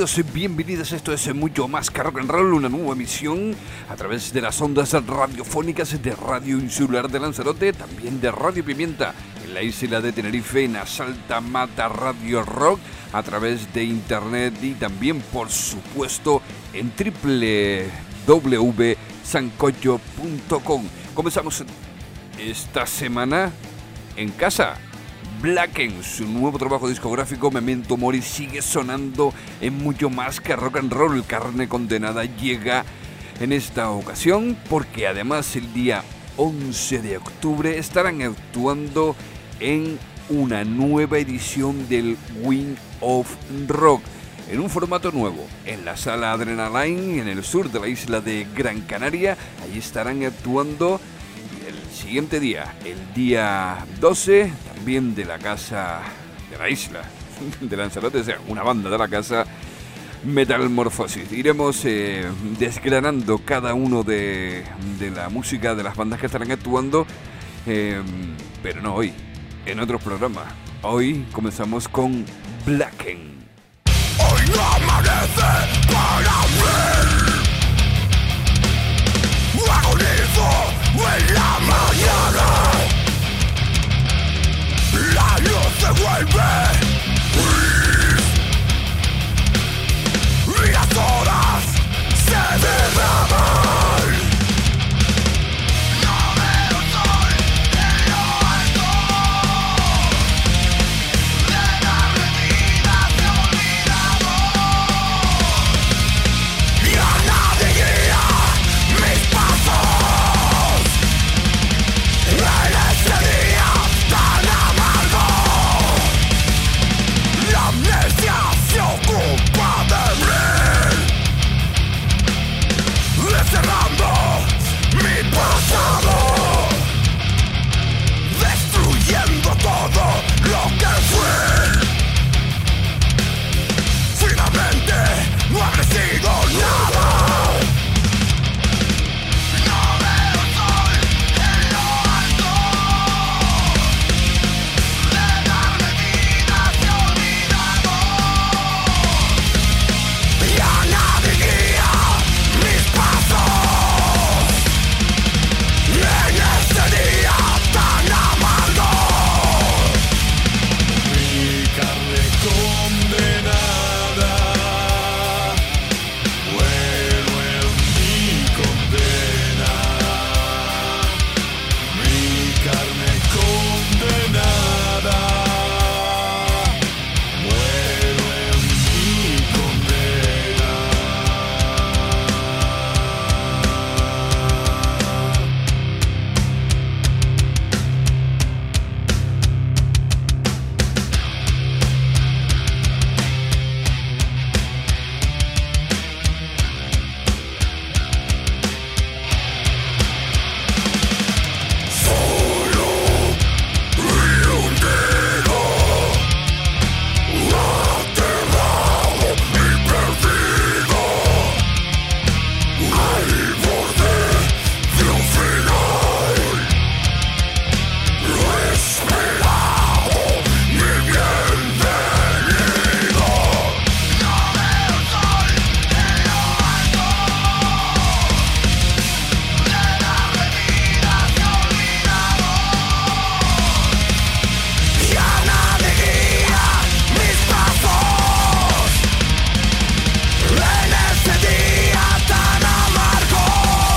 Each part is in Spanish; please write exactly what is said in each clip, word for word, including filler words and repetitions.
bienvenidos y bienvenidas. Esto es Mucho Más que Rock and Roll, una nueva emisión a través de las ondas radiofónicas de Radio Insular de Lanzarote, también de Radio Pimienta en la isla de Tenerife, en Salta Mata Radio Rock, a través de internet y también, por supuesto, en doble u doble u doble u punto sancocho punto com. Comenzamos esta semana en casa. Blacken, su nuevo trabajo discográfico Memento Mori, sigue sonando en Mucho Más que Rock and Roll. Carne Condenada llega en esta ocasión porque además el día once de octubre estarán actuando en una nueva edición del Wing of Rock en un formato nuevo, en la Sala Adrenaline en el sur de la isla de Gran Canaria. Allí estarán actuando el siguiente día, el día doce, también de la casa de la isla de Lanzarote, o sea, una banda de la casa, Metamorfosis. Iremos eh, desgranando cada uno de, de la música de las bandas que estarán actuando, eh, pero no hoy, en otros programas. Hoy comenzamos con Blacken. Hoy no amanece para mí, agonizo en la mañana, la luz se vuelve gris y las horas se derraman. No veo sol en lo alto de la avenida, se ha olvidado y a nadie guía mis pasos en ese día tan amargo. La amnesia se ocupa de mí, encerrando mi pasado, destruyendo todo lo que fui. Finalmente no habré sido nada. No veo sol en lo alto de la avenida, se ha olvidado y a nadie guía mis pasos en este día tan amargo. Mi carne condenada, vuelo en mi condena. Mi carne condenada, vuelo en mi condena. Solo y hundido, aterrado y perdido, al borde de un final, lo esperado, mi bienvenido. No veo sol en lo alto de la avenida, se ha olvidado y a nadie guía mis pasos en este día tan amargo.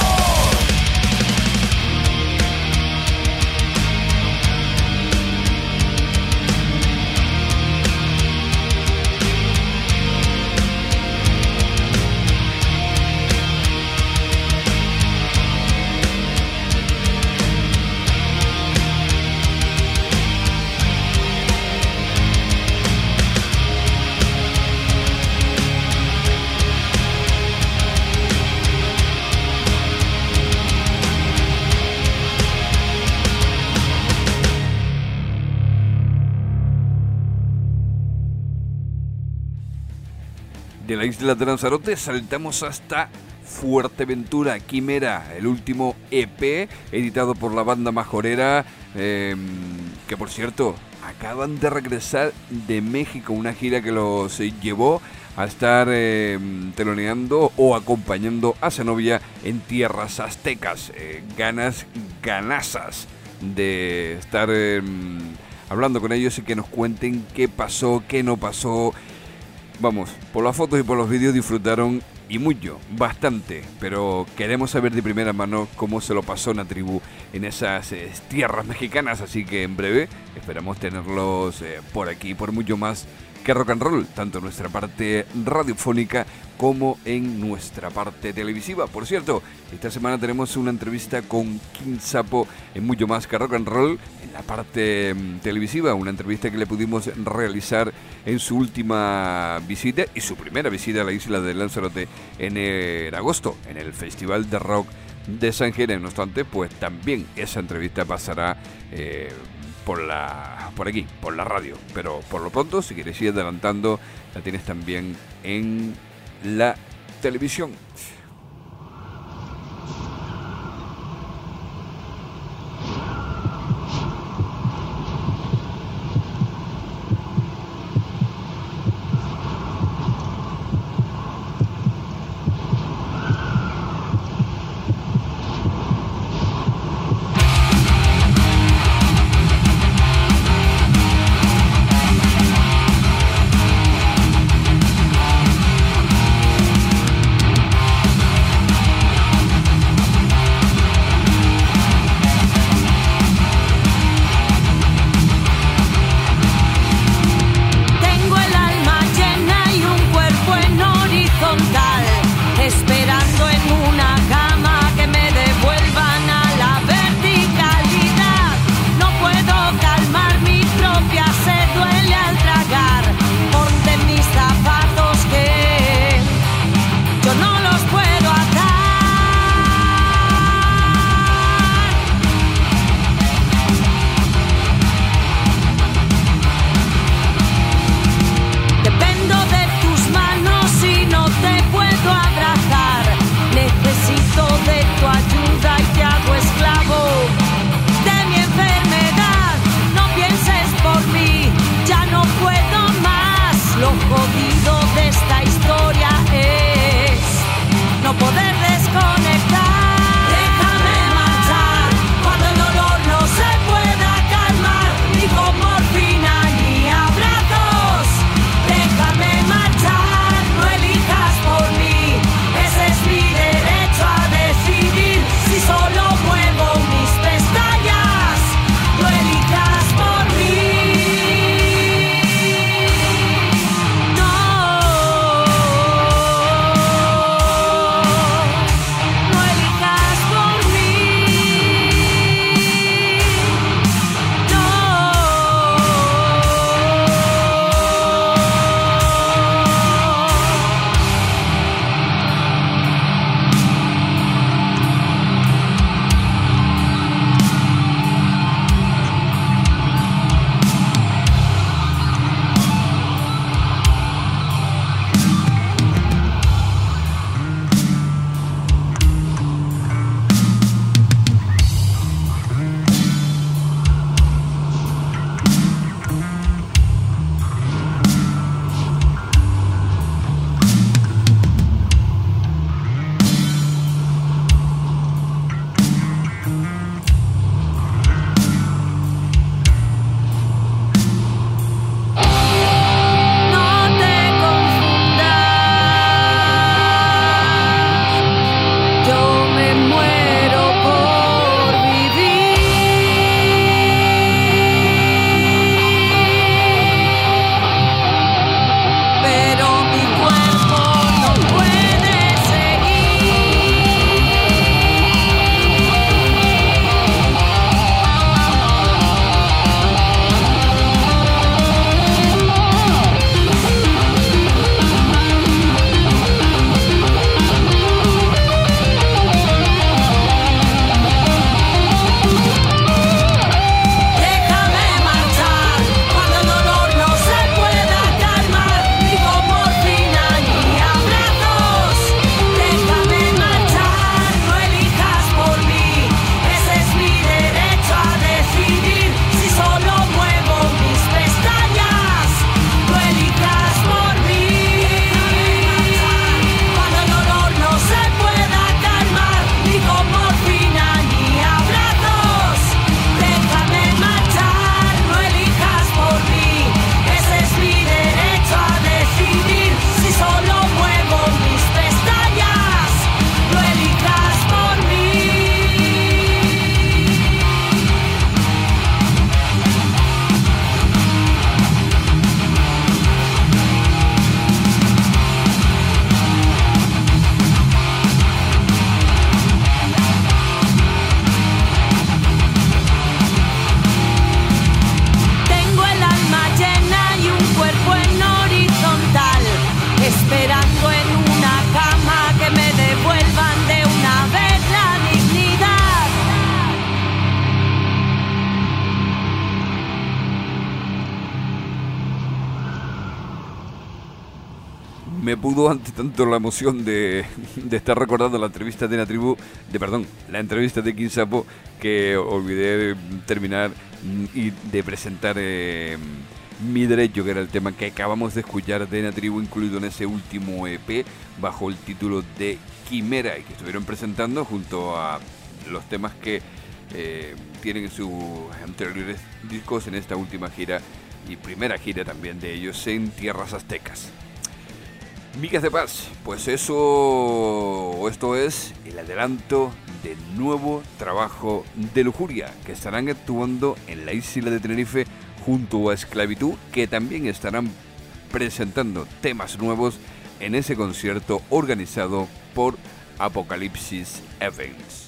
De la isla de Lanzarote saltamos hasta Fuerteventura, Quimera, el último E P editado por la banda majorera, eh, que por cierto acaban de regresar de México, una gira que los llevó a estar eh, teloneando o acompañando a Zenobia en tierras aztecas. Eh, ganas, ganasas de estar eh, hablando con ellos y que nos cuenten qué pasó, qué no pasó. Vamos, por las fotos y por los vídeos disfrutaron y mucho, bastante, pero queremos saber de primera mano cómo se lo pasó una tribu en esas eh, tierras mexicanas, así que en breve esperamos tenerlos eh, por aquí, por mucho más que rock and roll, tanto en nuestra parte radiofónica como en nuestra parte televisiva. Por cierto, esta semana tenemos una entrevista con King Sapo en mucho más que rock and roll en la parte um, televisiva, una entrevista que le pudimos realizar en su última visita y su primera visita a la isla de Lanzarote en el agosto, en el Festival de Rock de San Jerez. No obstante, pues también esa entrevista pasará eh, por la por aquí, por la radio, pero por lo pronto, si quieres ir adelantando, la tienes también en la televisión. Thank me pudo ante tanto la emoción de, de estar recordando la entrevista de la tribu, de perdón, la entrevista de King Sapo, que olvidé terminar y de presentar eh, Mi Derecho, que era el tema que acabamos de escuchar de la tribu, incluido en ese último E P bajo el título de Quimera, y que estuvieron presentando junto a los temas que eh, tienen sus anteriores discos en esta última gira y primera gira también de ellos en tierras aztecas. Migas de Paz, pues eso, esto es el adelanto del nuevo trabajo de Lujuria, que estarán actuando en la isla de Tenerife junto a Esclavitud, que también estarán presentando temas nuevos en ese concierto organizado por Apocalipsis Events.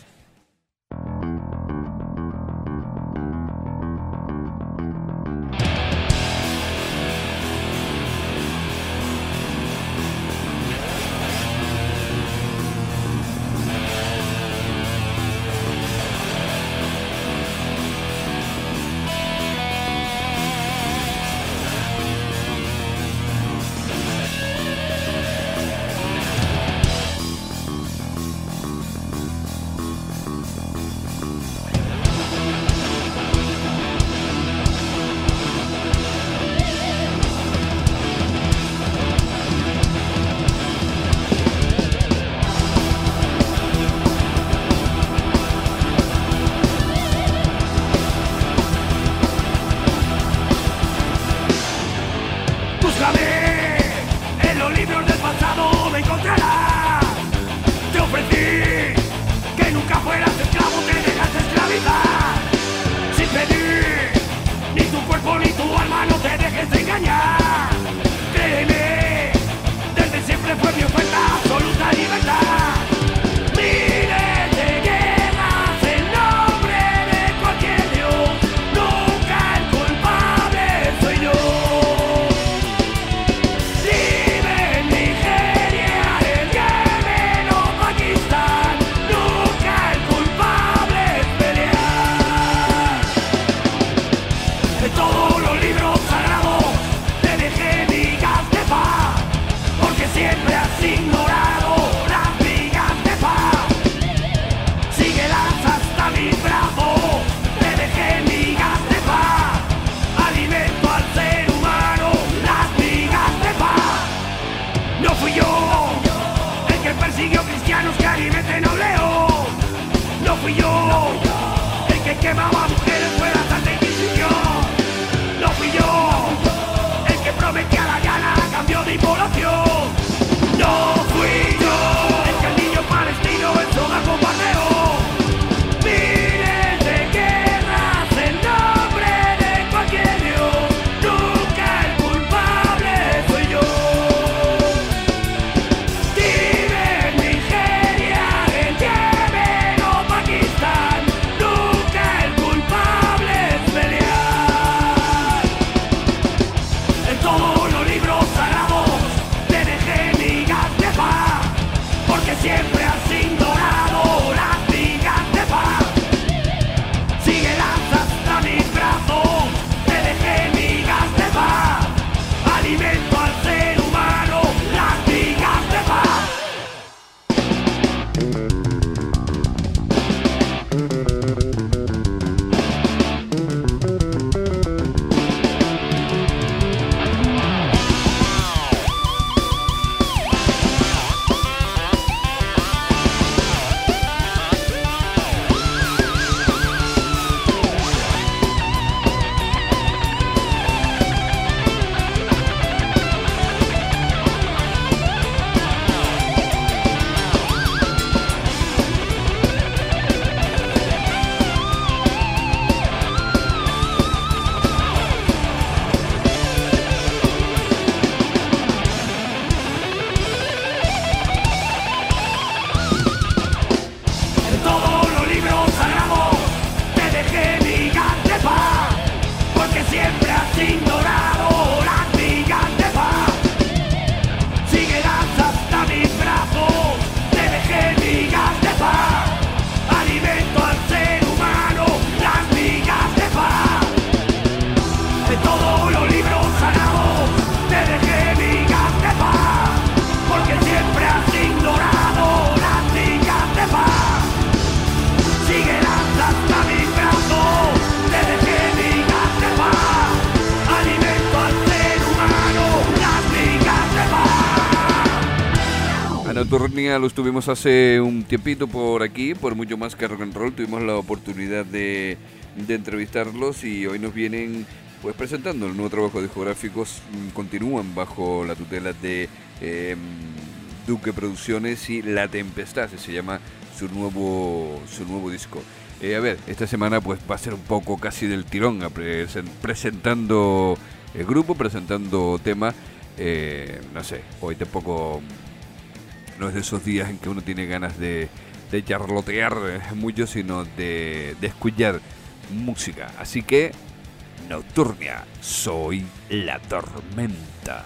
Nunca el culpable. Nocturnia los tuvimos hace un tiempito por aquí, por Mucho Más que Rock and Roll. Tuvimos la oportunidad de, de entrevistarlos y hoy nos vienen pues presentando el nuevo trabajo discográficos. Continúan bajo la tutela de eh, Duque Producciones y La Tempestad, así se llama su nuevo, su nuevo disco. Eh, a ver, esta semana pues va a ser un poco casi del tirón, a presen- presentando el grupo, presentando tema. Eh, no sé, hoy tampoco no es de esos días en que uno tiene ganas de, de charlotear mucho, sino de, de escuchar música. Así que, Nocturnia, soy la tormenta.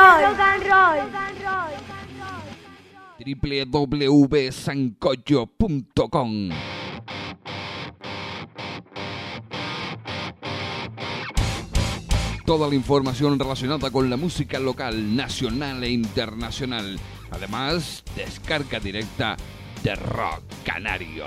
rock and roll. doble u doble u doble u punto sancocho punto com. Toda la información relacionada con la música local, nacional e internacional. Además, descarga directa de Rock Canario.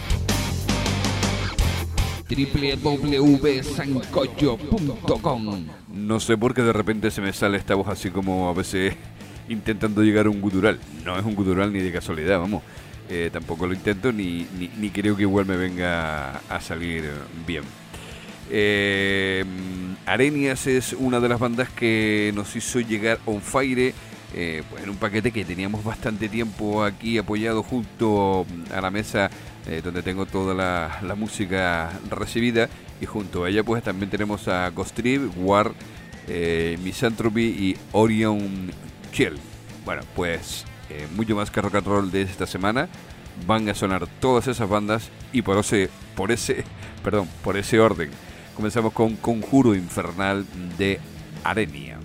doble u doble u doble u punto sancocho punto com. No sé por qué de repente se me sale esta voz así como a veces intentando llegar a un gutural. No es un gutural ni de casualidad, vamos. Eh, tampoco lo intento ni, ni, ni creo que igual me venga a salir bien. Eh, Arenias es una de las bandas que nos hizo llegar On Fire, eh, pues en un paquete que teníamos bastante tiempo aquí apoyado junto a la mesa, eh, donde tengo toda la, la música recibida, y junto a ella pues también tenemos a Ghost Trip, War, eh, Misanthropy y Orion Chill. Bueno, pues eh, mucho más que rock and roll de esta semana. Van a sonar todas esas bandas y por ese, por ese, perdón, por ese orden. Comenzamos con Conjuro Infernal de Arenia.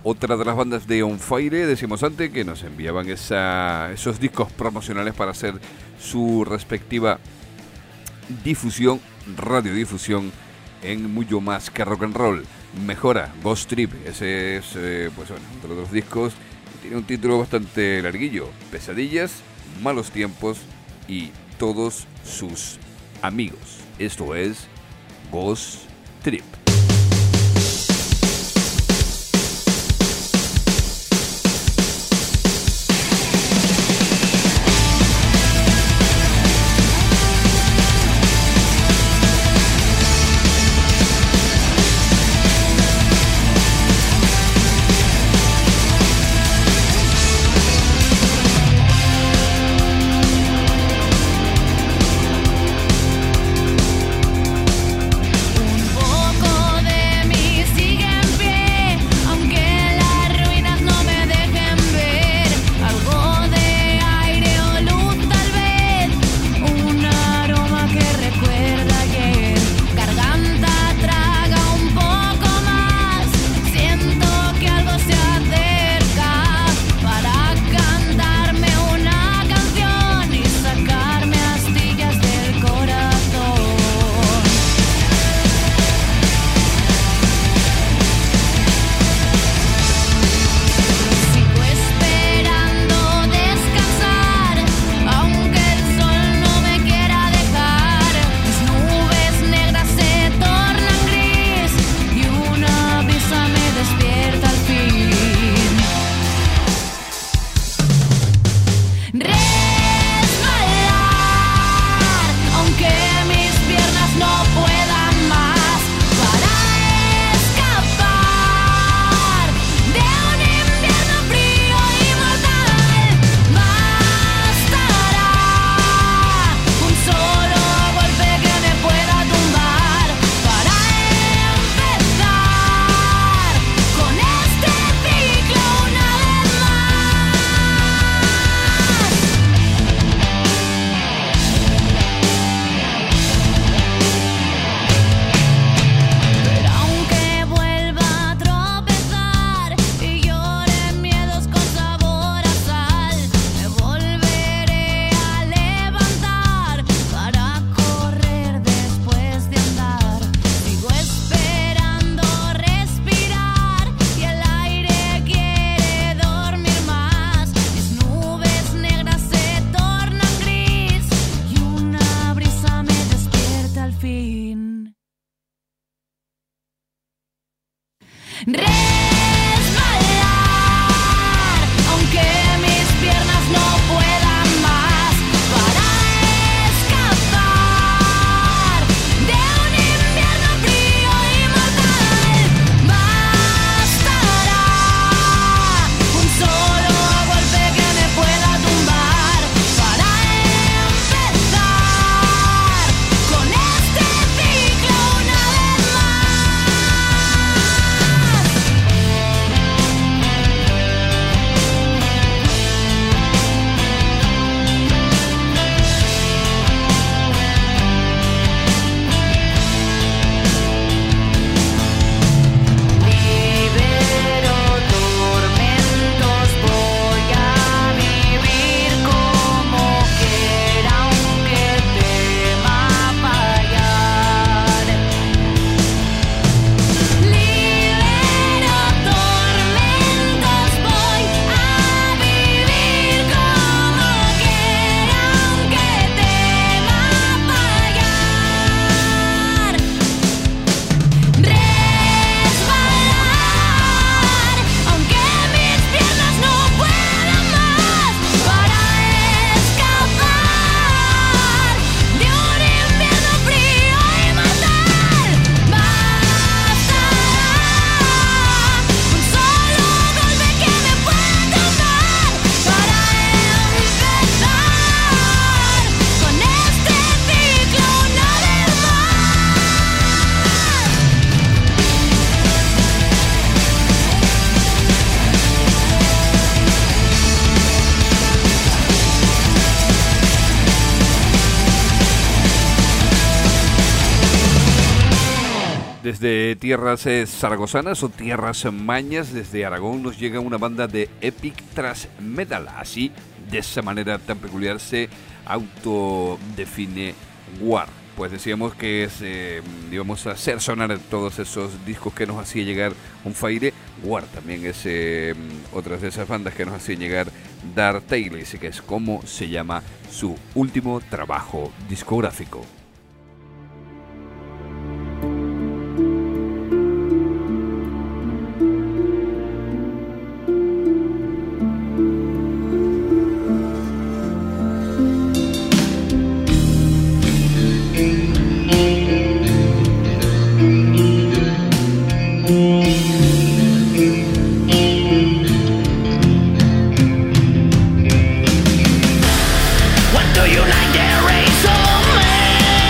otra de las bandas de On Fire, decimos antes, que nos enviaban esa, esos discos promocionales para hacer su respectiva difusión, radiodifusión en mucho más que rock and roll. Mejora, Ghost Trip, ese es eh, pues bueno, otro de los discos. Tiene un título bastante larguillo: Pesadillas, Malos Tiempos y Todos sus amigos. Esto es Ghost Trip. Con este ciclo una vez más. Desde tierras eh, zaragozanas o tierras mañas, desde Aragón, nos llega una banda de epic thrash metal. Así, de esa manera tan peculiar, se autodefine War. Pues decíamos que es, eh, íbamos a hacer sonar todos esos discos que nos hacía llegar On Fire. War también es eh, otra de esas bandas que nos hacían llegar Dark Tales, que es como se llama su último trabajo discográfico. What do you like, there is so many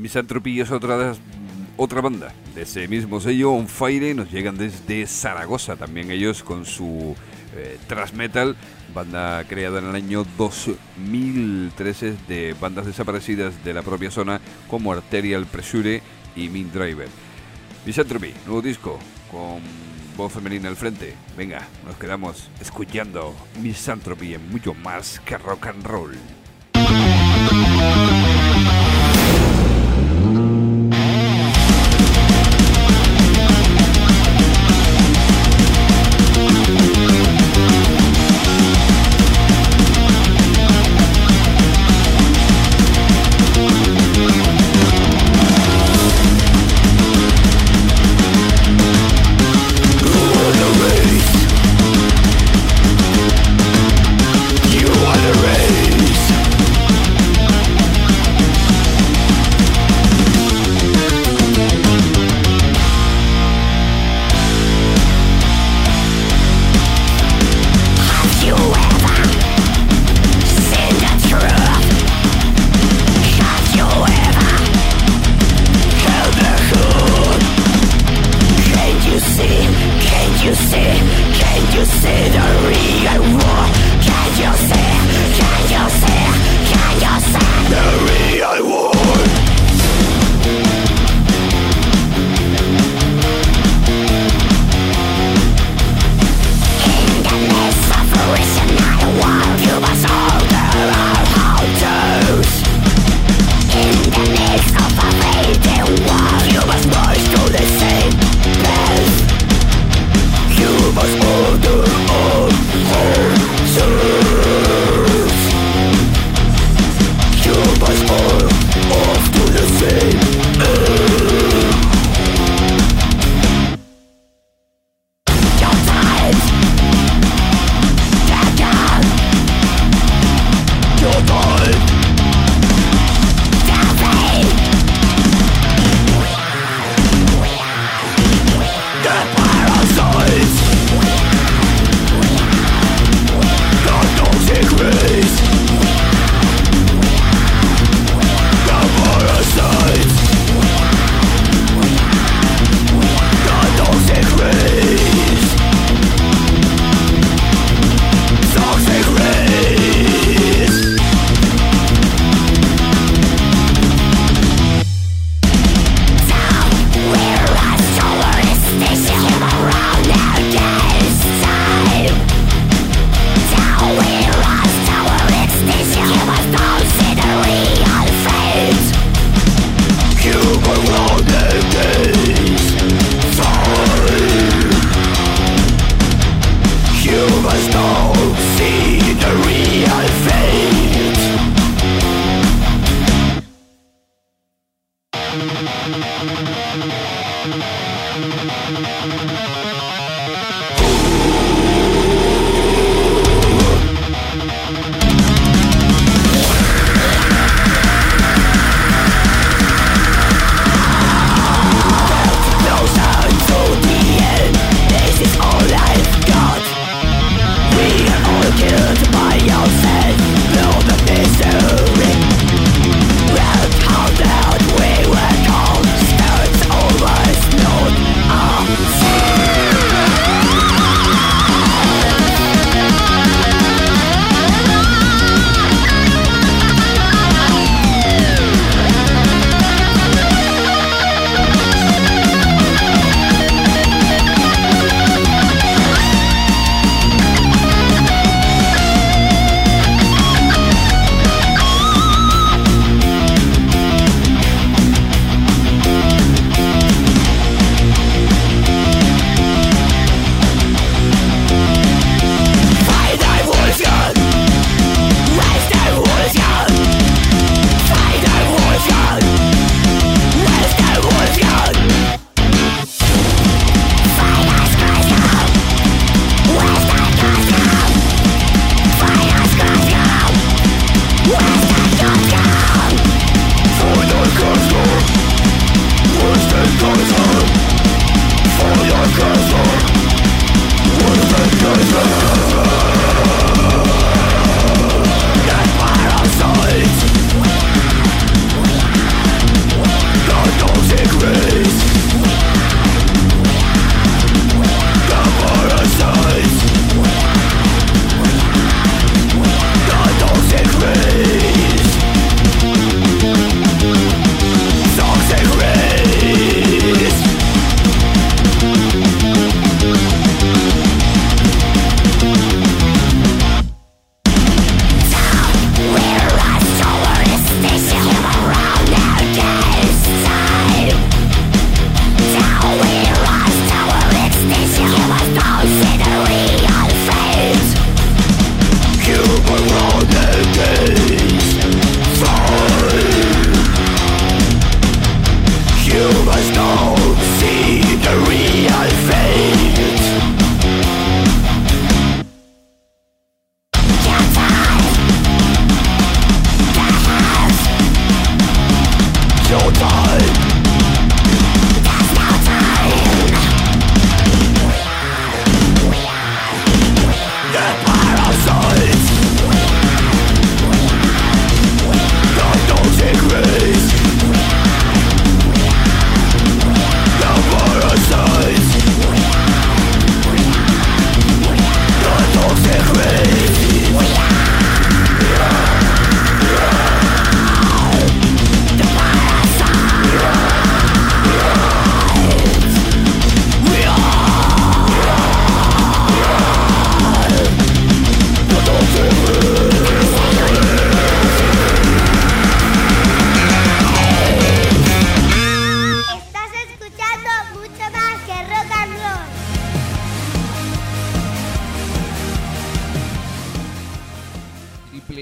Misanthropy es otra, otra banda de ese mismo sello, On Fire. Nos llegan desde Zaragoza, también ellos con su eh, thrash metal, banda creada en el año dos mil trece de bandas desaparecidas de la propia zona como Arterial Pressure y Mean Driver. Misanthropy, nuevo disco con voz femenina al frente. Venga, nos quedamos escuchando Misanthropy en mucho más que rock and roll.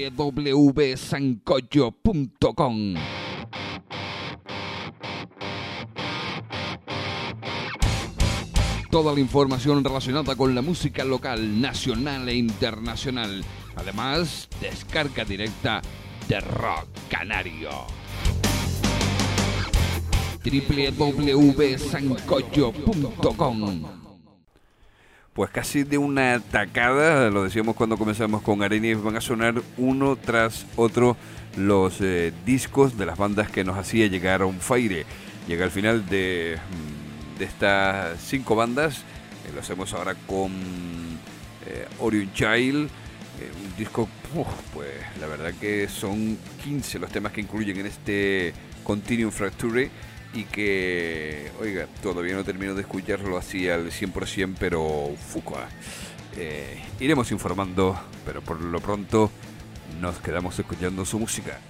w w w punto sancocho punto com. Toda la información relacionada con la música local, nacional e internacional. Además, descarga directa de Rock Canario. w w w punto sancocho punto com. Pues casi de una tacada, lo decíamos cuando comenzamos con Arenis, van a sonar uno tras otro los eh, discos de las bandas que nos hacía llegar a On Fire. Llega al final de, de estas cinco bandas, eh, lo hacemos ahora con eh, Orion Child, eh, un disco, uf, pues la verdad que son quince los temas que incluyen en este Continuum Fracture. Y que, oiga, todavía no termino de escucharlo así al cien por ciento, pero fuca. Eh, iremos informando, pero por lo pronto nos quedamos escuchando su música.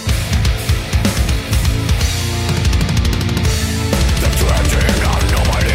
The tragedy of nobody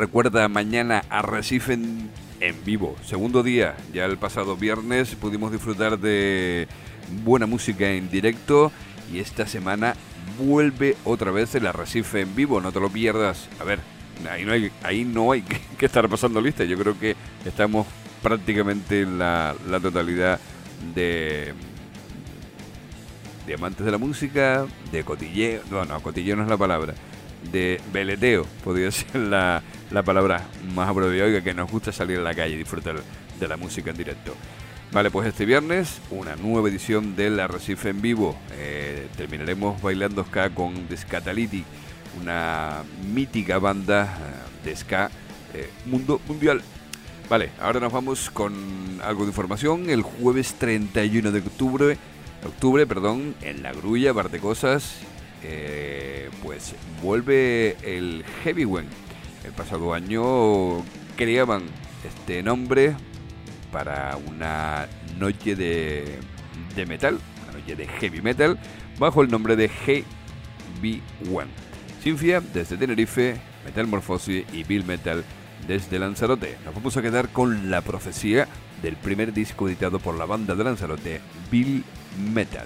Recuerda, mañana Arrecife en, en vivo, segundo día. Ya el pasado viernes pudimos disfrutar de buena música en directo y esta semana vuelve otra vez el Arrecife en vivo, no te lo pierdas. A ver, ahí no hay, ahí no hay que, que estar pasando lista. Yo creo que estamos prácticamente en la, la totalidad de, de amantes de la música, de cotilleo. No, no, cotilleo no es la palabra. De veleteo, podría ser la, la palabra más apropiada, que nos gusta salir a la calle y disfrutar de la música en directo. Vale, pues este viernes una nueva edición del Arrecife en vivo. Eh, terminaremos bailando ska con The Skatality, una mítica banda de ska eh, mundo mundial. Vale, ahora nos vamos con algo de información. El jueves treinta y uno de octubre, octubre perdón, en La Grulla, Bar de Cosas, eh, pues vuelve el Heavyweight. El pasado año creaban este nombre para una noche de, de metal, una noche de heavy metal, bajo el nombre de Heavyweight. Sinfia desde Tenerife, Metal Morphosis y Bill Metal desde Lanzarote. Nos vamos a quedar con la profecía del primer disco editado por la banda de Lanzarote, Bill Metal.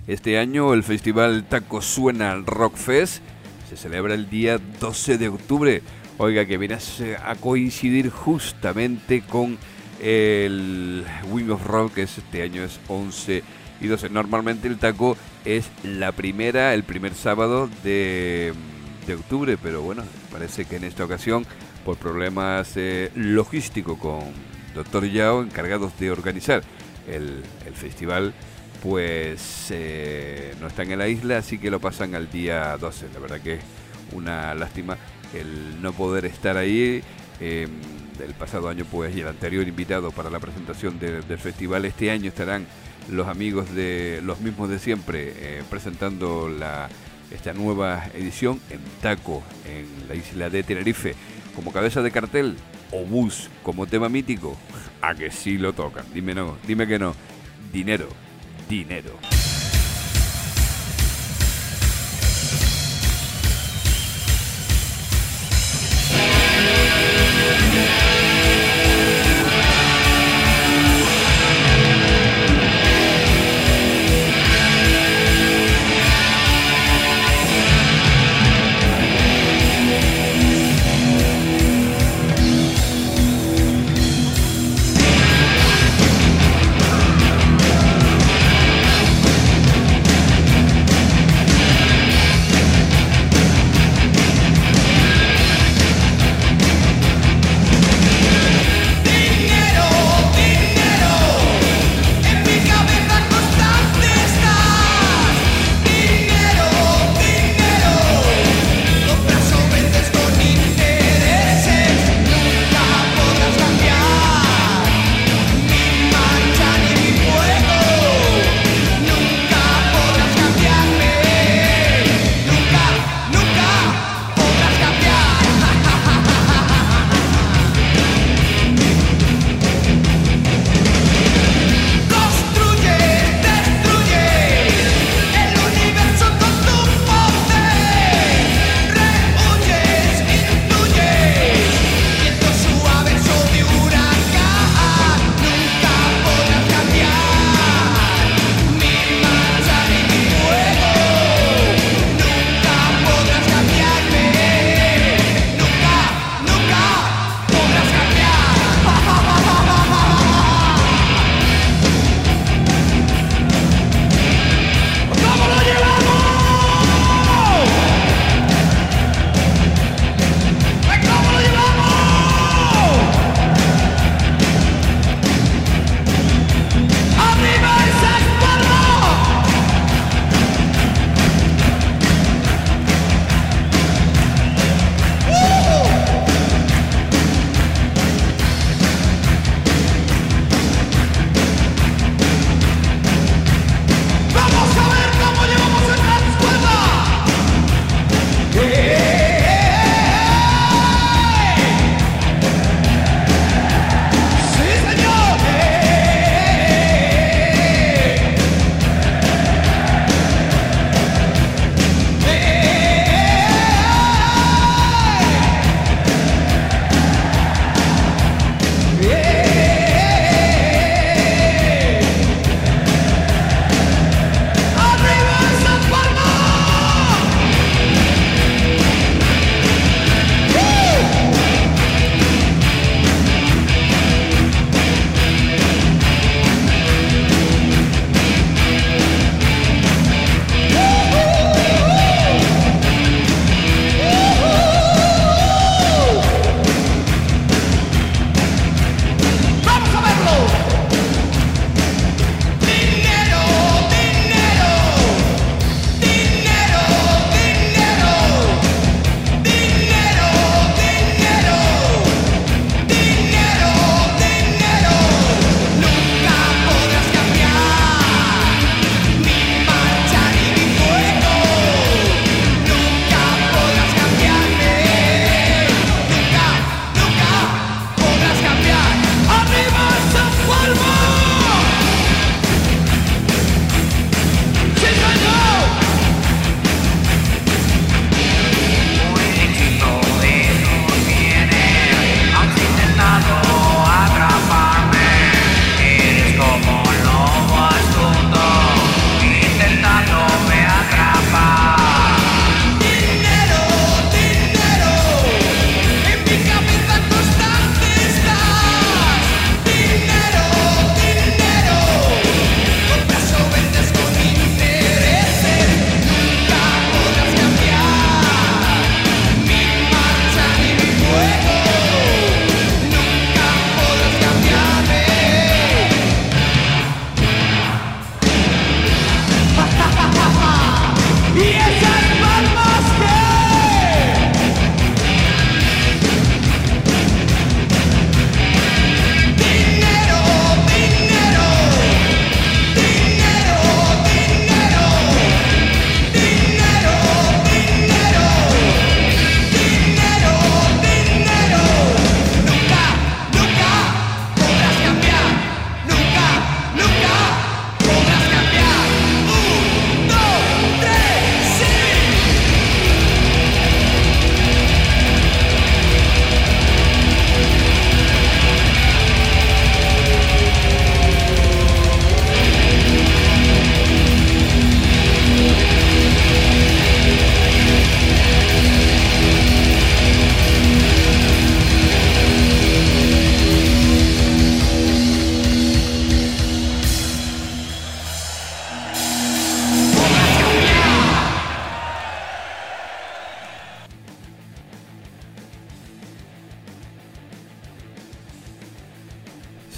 Este año el festival Taco Suena Rock Fest se celebra el día doce de octubre. Oiga, que viene a coincidir justamente con el Wing of Rock, que es, este año es once y doce. Normalmente el Taco es la primera, el primer sábado de, de octubre, pero bueno, parece que en esta ocasión, por problemas eh, logísticos con Doctor Yao, encargados de organizar el, el festival, pues eh, no están en la isla, así que lo pasan al día doce. La verdad que es una lástima el no poder estar ahí. Eh, el pasado año pues y el anterior invitado para la presentación de, del festival. Este año estarán los amigos de los mismos de siempre eh, presentando la, esta nueva edición en Taco, en la isla de Tenerife. Como cabeza de cartel, Obús como tema mítico. A que sí lo tocan. Dime no, dime que no. Dinero, dinero.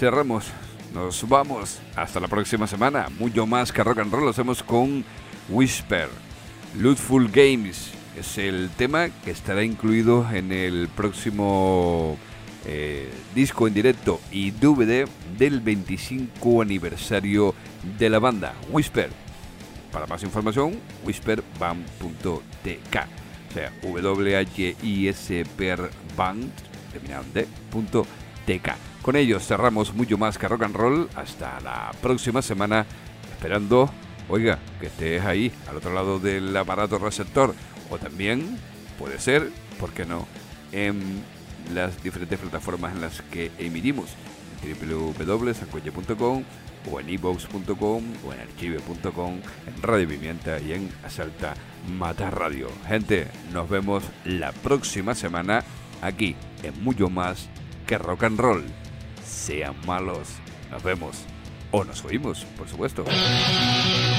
cerramos. Nos vamos. Hasta la próxima semana. Mucho más que rock and roll lo hacemos con Whisper. Lootful Games es el tema que estará incluido en el próximo eh, disco en directo y D V D del veinticinco aniversario de la banda Whisper. Para más información, whisper band punto t k, o sea, W H I S P R Band, terminado en D, punto T K. Con ellos cerramos mucho más que rock and roll. Hasta la próxima semana, esperando, oiga, que estés ahí, al otro lado del aparato receptor, o también, puede ser, ¿por qué no?, en las diferentes plataformas en las que emitimos, w w w punto sancoche punto com, o en iVoox punto com, o en archive punto com, en Radio Pimienta y en Asalta Mata Radio. Gente, nos vemos la próxima semana aquí en mucho más que rock and roll. Sean malos. Nos vemos. O nos oímos, por supuesto.